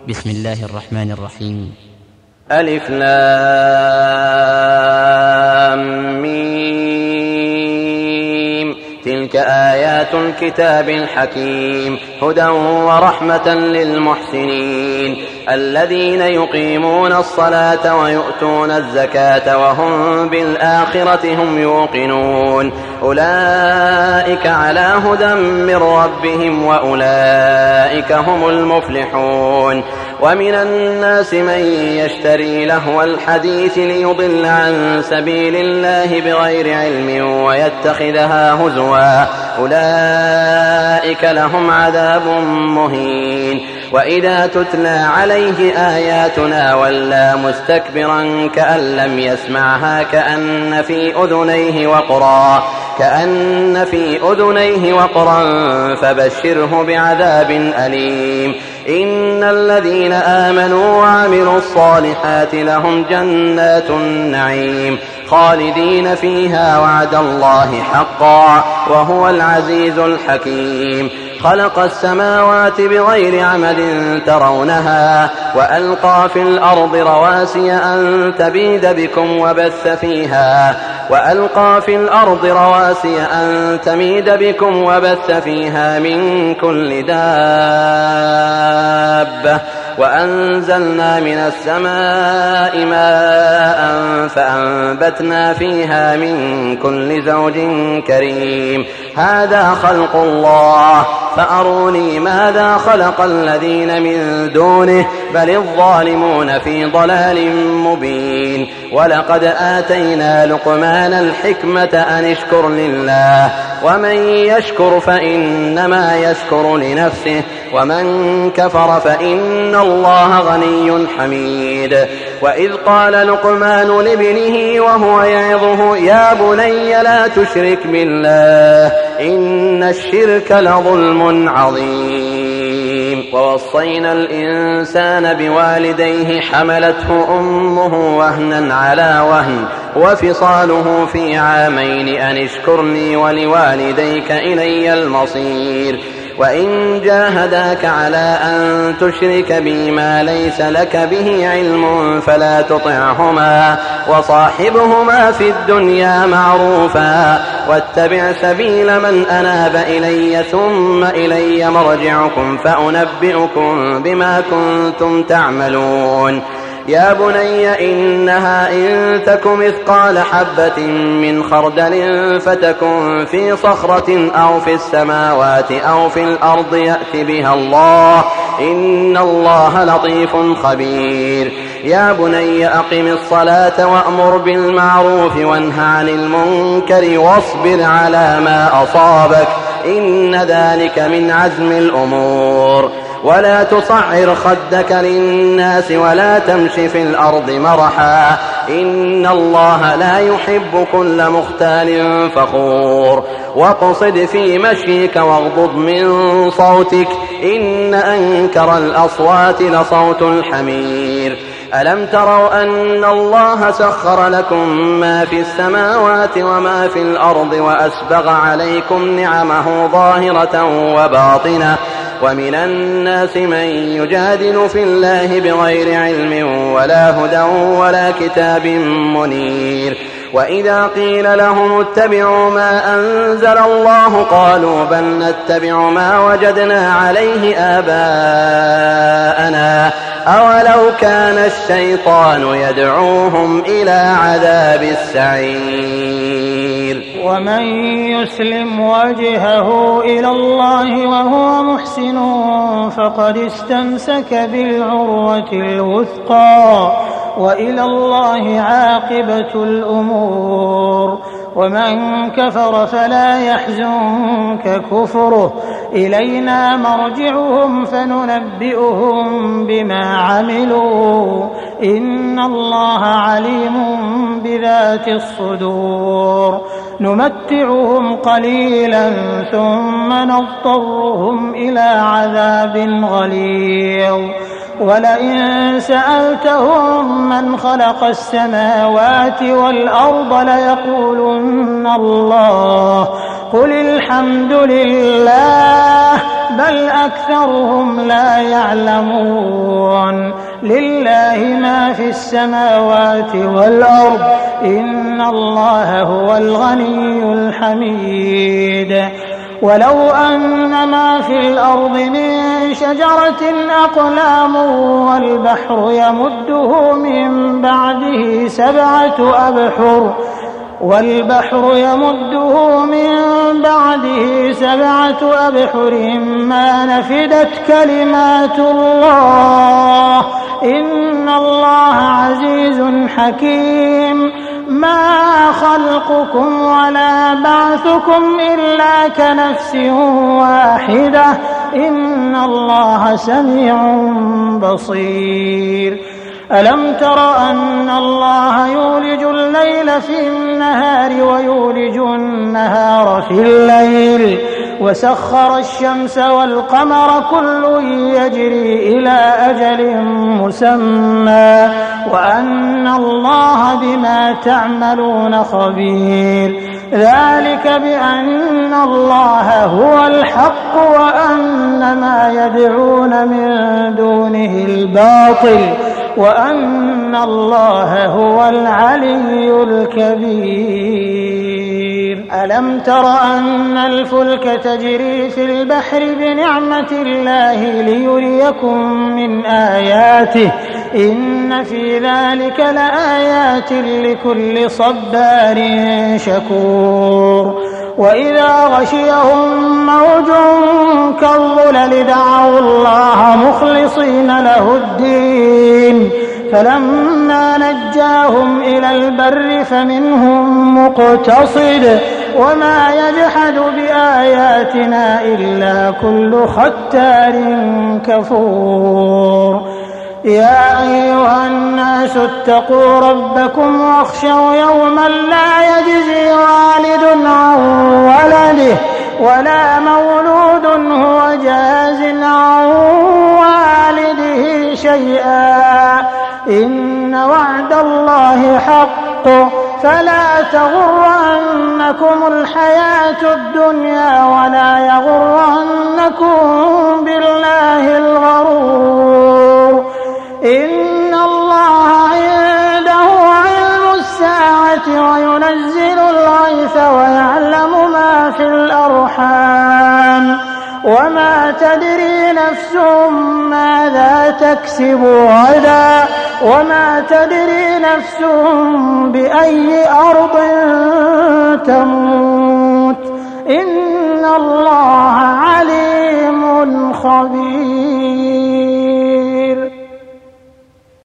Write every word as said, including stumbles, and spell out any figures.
بسم الله الرحمن الرحيم. ألف لام ميم. تلك آيات الكتاب الحكيم هدى ورحمة للمحسنين الذين يقيمون الصلاة ويؤتون الزكاة وهم بالآخرة هم يوقنون أولئك على هدى من ربهم وأولئك هم المفلحون. ومن الناس من يشتري لهو الحديث ليضل عن سبيل الله بغير علم ويتخذها هزوا أولئك لهم عذاب مهين. وإذا تتلى عليه آياتنا ولى مستكبرا كأن لم يسمعها كأن في أذنيه وقرا كأن في أذنيه وقرا فبشره بعذاب أليم. إن الذين آمنوا وعملوا الصالحات لهم جنات النعيم خالدين فيها وعد الله حقا وهو العزيز الحكيم. خلق السماوات بغير عمد ترونها وألقى في الأرض رواسي أن تبيد بكم وبث فيها وألقى في الأرض رواسي أن تميد بكم وبث فيها من كل دابة وأنزلنا من السماء ماء فأنبتنا فيها من كل زوج كريم. هذا خلق الله فأروني ماذا خلق الذين من دونه بل الظالمون في ضلال مبين. ولقد آتينا لقمان الحكمة أن اشكر لله ومن يشكر فإنما يشكر لنفسه ومن كفر فإن الله غني حميد. وإذ قال لقمان لابنه وهو يعظه يا بني لا تشرك بالله إن الشرك لظلم عظيم. ووصينا الإنسان بوالديه حملته أمه وهنا على وهن وفصاله في عامين أن اشكر لي ولوالديك إلي المصير. وإن جاهداك على أن تشرك بي ما ليس لك به علم فلا تطعهما وصاحبهما في الدنيا معروفا واتبع سبيل من أناب إلي ثم إلي مرجعكم فأنبئكم بما كنتم تعملون. يا بني إنها إن تك مثقال حبة من خردل فتكن في صخرة أو في السماوات أو في الأرض يأت بها الله إن الله لطيف خبير. يا بني أقم الصلاة وأمر بالمعروف وانه عن المنكر واصبر على ما أصابك إن ذلك من عزم الأمور. ولا تصعر خدك للناس ولا تمش في الأرض مرحا إن الله لا يحب كل مختال فخور. واقصد في مشيك واغضض من صوتك إن أنكر الأصوات لصوت الحمير. ألم تروا أن الله سخر لكم ما في السماوات وما في الأرض وأسبغ عليكم نعمه ظاهرة وباطنة ومن الناس من يجادل في الله بغير علم ولا هدى ولا كتاب منير. وإذا قيل لهم اتبعوا ما أنزل الله قالوا بل نتبع ما وجدنا عليه آباءنا أولو كان الشيطان يدعوهم إلى عذاب السعير. ومن يسلم وجهه إلى الله وهو محسن فقد استمسك بالعروة الوثقى وإلى الله عاقبة الأمور. ومن كفر فلا يحزنك كفره إلينا مرجعهم فننبئهم بما عملوا إن الله عليم بذات الصدور. نمتعهم قليلا ثم نضطرهم إلى عذاب غليظ. ولئن سألتهم من خلق السماوات والأرض ليقولن الله قل الحمد لله بل أكثرهم لا يعلمون. لله ما في السماوات والأرض إن الله هو الغني الحميد ولو أن ما في الأرض من شجرة أقلام والبحر يمده من بعده سبعة أبحر والبحر يمده من بعده سبعة أبحر ما نفدت كلمات الله إن الله عزيز حكيم ما خلقكم ولا بعثكم إلا كنفس واحدة إن الله سميع بصير ألم تر أن الله يولج الليل في النهار ويولج النهار في الليل وسخر الشمس والقمر كل يجري إلى أجل مسمى وأن الله بما تعملون خبير ذلك بأن الله هو الحق وأن ما يدعون من دونه الباطل وأن الله هو العلي الكبير ألم تر أن الفلك تجري في البحر بنعمة الله ليريكم من آياته إن في ذلك لآيات لكل صبار شكور وإذا غشيهم موج كالظلل دعوا الله مخلصين له الدين فلما نجاهم إلى البر فمنهم مقتصد وما يجحد بآياتنا إلا كل ختار كفور يا أيها الناس اتقوا ربكم واخشوا يوما لا يجزي والد عن ولده ولا مولود هو جاز عن والده شيئا إن وعد الله حق فلا تغرنكم الحياة الدنيا ولا يغرنكم بالله الغرور إن الله عنده علم الساعة وينزل الغيث ويعلم ما في الأرحام وما تدري نفس ماذا تكسب غدا وما تدري نفس بأي أرض تموت إن الله عليم خبير